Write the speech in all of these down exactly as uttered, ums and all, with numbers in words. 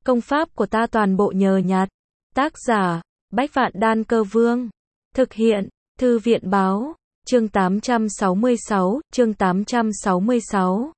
Công pháp của ta toàn bộ nhờ nhặt. Tác giả, Bách Vạn Đan Cơ Vương. Thực hiện, Thư viện Báo. Chương tám trăm sáu mươi sáu, chương tám trăm sáu mươi sáu.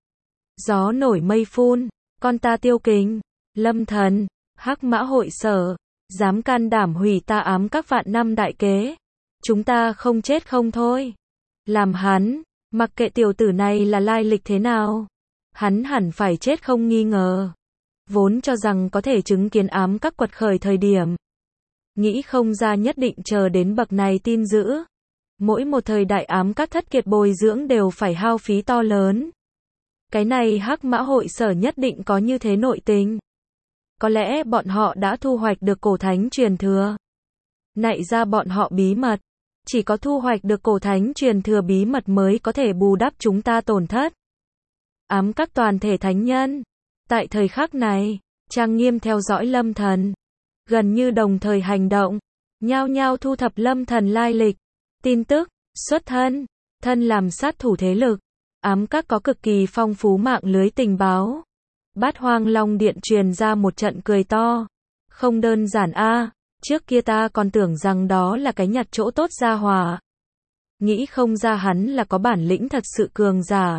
Gió nổi mây phun, con ta tiêu kình, Lâm Thần, Hắc Mã Hội Sở, dám can đảm hủy ta ám các vạn năm đại kế. Chúng ta không chết không thôi. Làm hắn, mặc kệ tiểu tử này là lai lịch thế nào, hắn hẳn phải chết không nghi ngờ. Vốn cho rằng có thể chứng kiến ám các quật khởi thời điểm, nghĩ không ra nhất định chờ đến bậc này tin dữ. Mỗi một thời đại ám các thất kiệt bồi dưỡng đều phải hao phí to lớn. Cái này Hắc Mã Hội Sở nhất định có như thế nội tình. Có lẽ bọn họ đã thu hoạch được cổ thánh truyền thừa. Nại ra bọn họ bí mật. Chỉ có thu hoạch được cổ thánh truyền thừa bí mật mới có thể bù đắp chúng ta tổn thất. Ám các toàn thể thánh nhân. Tại thời khắc này, trang nghiêm theo dõi Lâm Thần. Gần như đồng thời hành động. Nhao nhao thu thập Lâm Thần lai lịch. Tin tức, xuất thân, thân làm sát thủ thế lực. Ám các có cực kỳ phong phú mạng lưới tình báo. Bát Hoang Long Điện truyền ra một trận cười to. Không đơn giản a, trước kia ta còn tưởng rằng đó là cái nhặt chỗ tốt gia hỏa. Nghĩ không ra hắn là có bản lĩnh thật sự cường giả.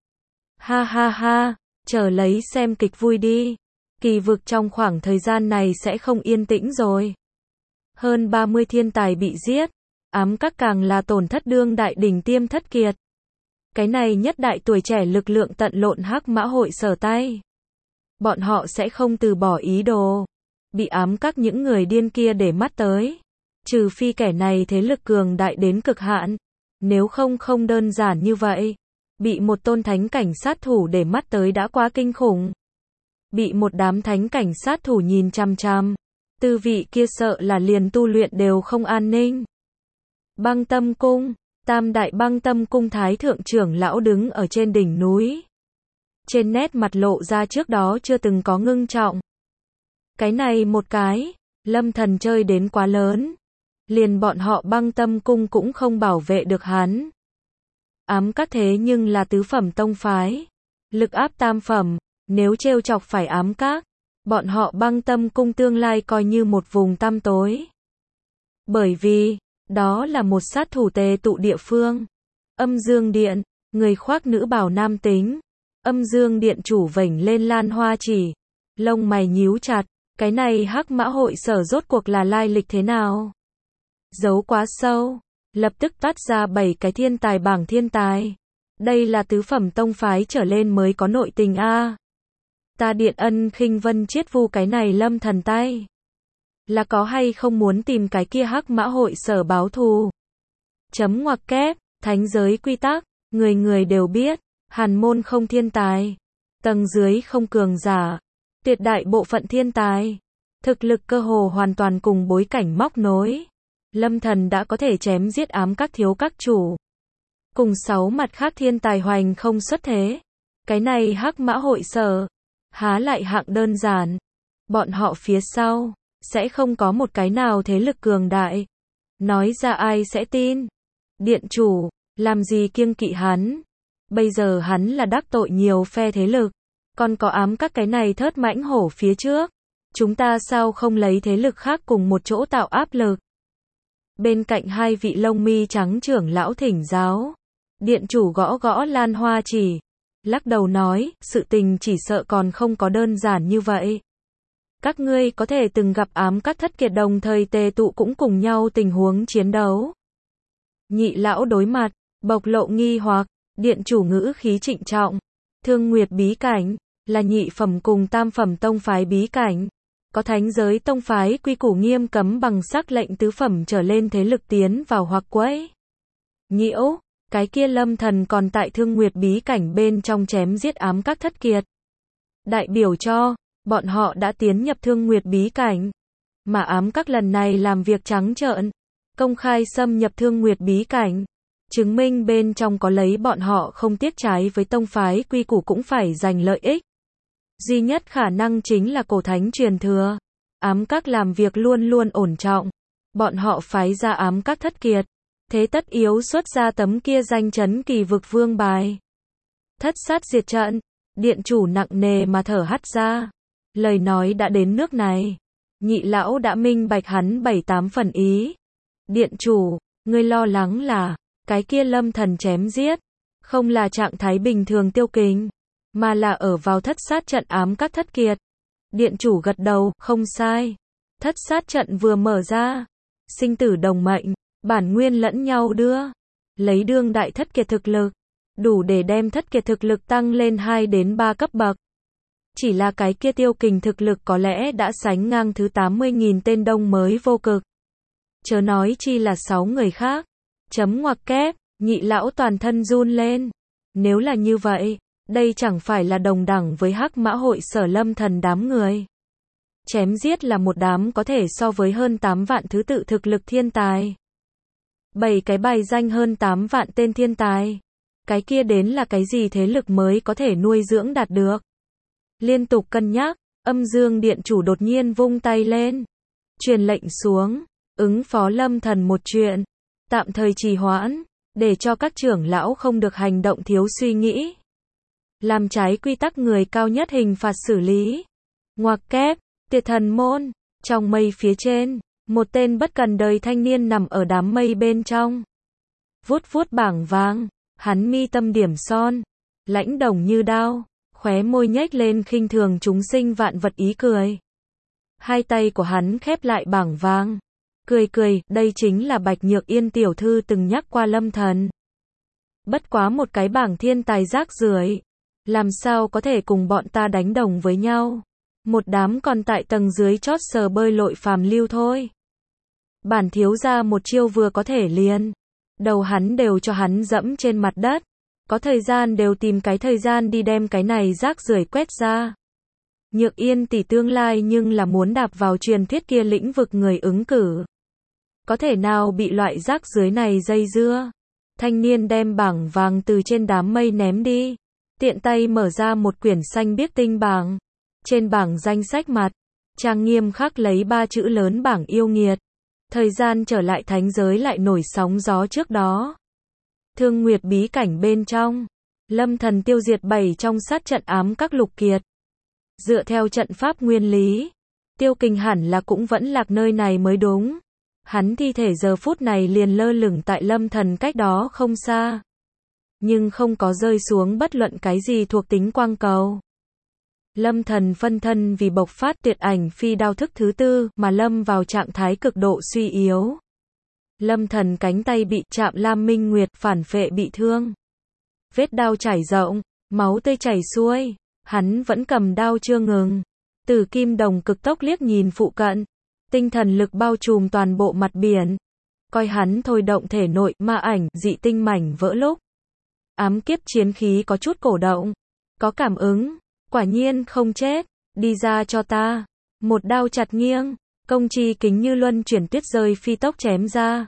Ha ha ha, chờ lấy xem kịch vui đi. Kỳ vực trong khoảng thời gian này sẽ không yên tĩnh rồi. Hơn ba mươi thiên tài bị giết. Ám các càng là tổn thất đương đại đỉnh tiêm thất kiệt. Cái này nhất đại tuổi trẻ lực lượng tận lộn Hắc Mã Hội Sở tay. Bọn họ sẽ không từ bỏ ý đồ. Bị ám các những người điên kia để mắt tới. Trừ phi kẻ này thế lực cường đại đến cực hạn. Nếu không không đơn giản như vậy. Bị một tôn thánh cảnh sát thủ để mắt tới đã quá kinh khủng. Bị một đám thánh cảnh sát thủ nhìn chằm chằm. Tư vị kia sợ là liền tu luyện đều không an ninh. Băng Tâm Cung, Tam Đại Băng Tâm Cung Thái Thượng trưởng lão đứng ở trên đỉnh núi. Trên nét mặt lộ ra trước đó chưa từng có ngưng trọng. Cái này một cái, Lâm Thần chơi đến quá lớn. Liền bọn họ Băng Tâm Cung cũng không bảo vệ được hắn. Ám các thế nhưng là tứ phẩm tông phái. Lực áp tam phẩm, nếu trêu chọc phải ám các, bọn họ Băng Tâm Cung tương lai coi như một vùng tăm tối. Bởi vì, đó là một sát thủ tề tụ địa phương. Âm Dương Điện, người khoác nữ bào nam tính. Âm Dương Điện chủ vểnh lên lan hoa chỉ. Lông mày nhíu chặt. Cái này Hắc Mã Hội Sở rốt cuộc là lai lịch thế nào? Giấu quá sâu. Lập tức toát ra bảy cái thiên tài bảng thiên tài. Đây là tứ phẩm tông phái trở lên mới có nội tình a. Ta Điện Ân khinh vân chiết vu cái này Lâm Thần tay. Là có hay không muốn tìm cái kia Hắc Mã Hội Sở báo thù? Chấm ngoặc kép, thánh giới quy tắc, người người đều biết, hàn môn không thiên tài, tầng dưới không cường giả, tuyệt đại bộ phận thiên tài, thực lực cơ hồ hoàn toàn cùng bối cảnh móc nối. Lâm Thần đã có thể chém giết ám các thiếu các chủ. Cùng sáu mặt khác thiên tài hoành không xuất thế. Cái này Hắc Mã Hội Sở, há lại hạng đơn giản. Bọn họ phía sau sẽ không có một cái nào thế lực cường đại. Nói ra ai sẽ tin? Điện chủ, làm gì kiêng kỵ hắn? Bây giờ hắn là đắc tội nhiều phe thế lực. Còn có ám các cái này thớt mãnh hổ phía trước. Chúng ta sao không lấy thế lực khác cùng một chỗ tạo áp lực? Bên cạnh hai vị lông mi trắng trưởng lão thỉnh giáo. Điện chủ gõ gõ lan hoa chỉ. Lắc đầu nói, sự tình chỉ sợ còn không có đơn giản như vậy. Các ngươi có thể từng gặp ám các thất kiệt đồng thời tề tụ cũng cùng nhau tình huống chiến đấu. Nhị lão đối mặt, bộc lộ nghi hoặc, điện chủ ngữ khí trịnh trọng. Thương Nguyệt bí cảnh, là nhị phẩm cùng tam phẩm tông phái bí cảnh. Có thánh giới tông phái quy củ nghiêm cấm bằng sắc lệnh tứ phẩm trở lên thế lực tiến vào hoặc quấy nhiễu. Cái kia Lâm Thần còn tại Thương Nguyệt bí cảnh bên trong chém giết ám các thất kiệt. Đại biểu cho bọn họ đã tiến nhập Thương Nguyệt bí cảnh. Mà ám các lần này làm việc trắng trợn, công khai xâm nhập Thương Nguyệt bí cảnh. Chứng minh bên trong có lấy bọn họ không tiếc trái với tông phái quy củ cũng phải giành lợi ích. Duy nhất khả năng chính là cổ thánh truyền thừa. Ám các làm việc luôn luôn ổn trọng. Bọn họ phái ra ám các thất kiệt. Thế tất yếu xuất ra tấm kia danh chấn kỳ vực vương bài. Thất sát diệt trận. Điện chủ nặng nề mà thở hắt ra. Lời nói đã đến nước này, nhị lão đã minh bạch hắn bảy tám phần ý. Điện chủ, ngươi lo lắng là, cái kia Lâm Thần chém giết, không là trạng thái bình thường Tiêu Kình, mà là ở vào thất sát trận ám các thất kiệt. Điện chủ gật đầu, không sai. Thất sát trận vừa mở ra, sinh tử đồng mệnh, bản nguyên lẫn nhau đưa, lấy đương đại thất kiệt thực lực, đủ để đem thất kiệt thực lực tăng lên hai đến ba cấp bậc. Chỉ là cái kia Tiêu Kình thực lực có lẽ đã sánh ngang thứ tám mươi nghìn tên đông mới vô cực. Chớ nói chi là sáu người khác. Chấm ngoặc kép, nhị lão toàn thân run lên. Nếu là như vậy, đây chẳng phải là đồng đẳng với Hắc Mã hội Sở Lâm Thần đám người. Chém giết là một đám có thể so với hơn tám vạn thứ tự thực lực thiên tài. Bảy cái bài danh hơn tám vạn tên thiên tài. Cái kia đến là cái gì thế lực mới có thể nuôi dưỡng đạt được. Liên tục cân nhắc, Âm Dương Điện chủ đột nhiên vung tay lên. Truyền lệnh xuống, ứng phó Lâm Thần một chuyện. Tạm thời trì hoãn, để cho các trưởng lão không được hành động thiếu suy nghĩ. Làm trái quy tắc người cao nhất hình phạt xử lý. Ngoặc kép, Tiệt Thần môn, trong mây phía trên, một tên bất cần đời thanh niên nằm ở đám mây bên trong. Vuốt vuốt bảng vàng, hắn mi tâm điểm son, lãnh đồng như đao, khóe môi nhếch lên khinh thường chúng sinh vạn vật ý cười. Hai tay của hắn khép lại bảng vàng, cười cười, đây chính là Bạch Nhược Yên tiểu thư từng nhắc qua Lâm Thần. Bất quá một cái bảng thiên tài rác rưởi, làm sao có thể cùng bọn ta đánh đồng với nhau. Một đám còn tại tầng dưới chót sờ bơi lội phàm lưu thôi. Bản thiếu gia một chiêu vừa có thể liền. Đầu hắn đều cho hắn dẫm trên mặt đất. Có thời gian đều tìm cái thời gian đi đem cái này rác rưởi quét ra. Nhược Yên tỷ tương lai nhưng là muốn đạp vào truyền thuyết kia lĩnh vực người ứng cử. Có thể nào bị loại rác dưới này dây dưa. Thanh niên đem bảng vàng từ trên đám mây ném đi. Tiện tay mở ra một quyển xanh biếc tinh bảng. Trên bảng danh sách mặt, trang nghiêm khắc lấy ba chữ lớn bảng yêu nghiệt. Thời gian trở lại thánh giới lại nổi sóng gió trước đó. Thương Nguyệt bí cảnh bên trong, Lâm Thần tiêu diệt bảy trong sát trận ám các lục kiệt. Dựa theo trận pháp nguyên lý, Tiêu Kình hẳn là cũng vẫn lạc nơi này mới đúng. Hắn thi thể giờ phút này liền lơ lửng tại Lâm Thần cách đó không xa. Nhưng không có rơi xuống bất luận cái gì thuộc tính quang cầu. Lâm Thần phân thân vì bộc phát tuyệt ảnh phi đao thức thứ tư mà lâm vào trạng thái cực độ suy yếu. Lâm Thần cánh tay bị chạm Lam Minh Nguyệt phản phệ bị thương. Vết đao chảy rộng, máu tươi chảy xuôi, hắn vẫn cầm đao chưa ngừng. Tử Kim Đồng cực tốc liếc nhìn phụ cận, tinh thần lực bao trùm toàn bộ mặt biển. Coi hắn thôi động thể nội ma ảnh dị tinh mảnh vỡ lúc. Ám kiếp chiến khí có chút cổ động, có cảm ứng. Quả nhiên không chết, đi ra cho ta. Một đao chặt nghiêng, công chi kính như luân chuyển tuyết rơi phi tốc chém ra.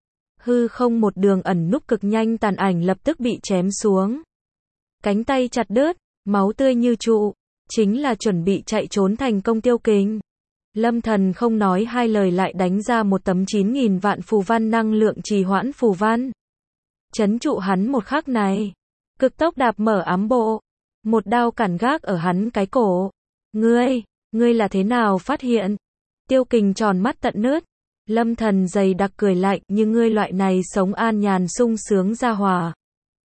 Hư không một đường ẩn núp cực nhanh tàn ảnh lập tức bị chém xuống. Cánh tay chặt đứt, máu tươi như trụ, chính là chuẩn bị chạy trốn thành công Tiêu Kình. Lâm Thần không nói hai lời lại đánh ra một tấm chín nghìn vạn phù văn năng lượng trì hoãn phù văn. Chấn trụ hắn một khắc này, cực tốc đạp mở ám bộ. Một đao cản gác ở hắn cái cổ. Ngươi, ngươi là thế nào phát hiện? Tiêu Kình tròn mắt tận nứt. Lâm Thần dày đặc cười lạnh, nhưng ngươi loại này sống an nhàn sung sướng ra hòa.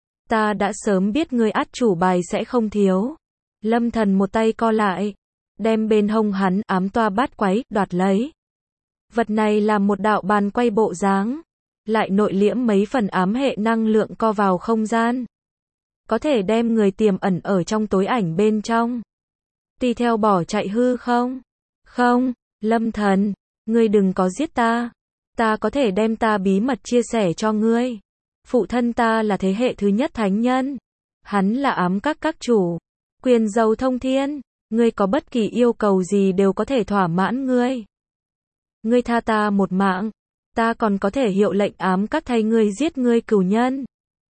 Ta đã sớm biết ngươi át chủ bài sẽ không thiếu. Lâm Thần một tay co lại, đem bên hông hắn ám toa bát quái, đoạt lấy. Vật này là một đạo bàn quay bộ dáng, lại nội liễm mấy phần ám hệ năng lượng co vào không gian. Có thể đem người tiềm ẩn ở trong tối ảnh bên trong. Tùy theo bỏ chạy hư không? Không, Lâm Thần, ngươi đừng có giết ta. Ta có thể đem ta bí mật chia sẻ cho ngươi. Phụ thân ta là thế hệ thứ nhất thánh nhân. Hắn là ám các các chủ. Quyền giàu thông thiên. Ngươi có bất kỳ yêu cầu gì đều có thể thỏa mãn ngươi. Ngươi tha ta một mạng. Ta còn có thể hiệu lệnh ám các thay ngươi giết ngươi cửu nhân.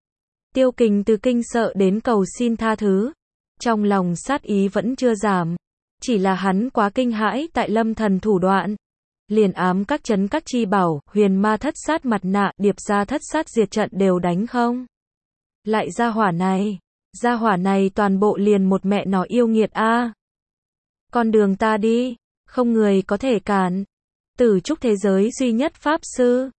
Tiêu Kình từ kinh sợ đến cầu xin tha thứ. Trong lòng sát ý vẫn chưa giảm. Chỉ là hắn quá kinh hãi tại Lâm Thần thủ đoạn. Liền ám các chấn các chi bảo, huyền ma thất sát mặt nạ, điệp ra thất sát diệt trận đều đánh không. Lại gia hỏa này. Gia hỏa này toàn bộ liền một mẹ nó yêu nghiệt a. Con đường ta đi, không người có thể cản. Tử trúc thế giới duy nhất Pháp Sư.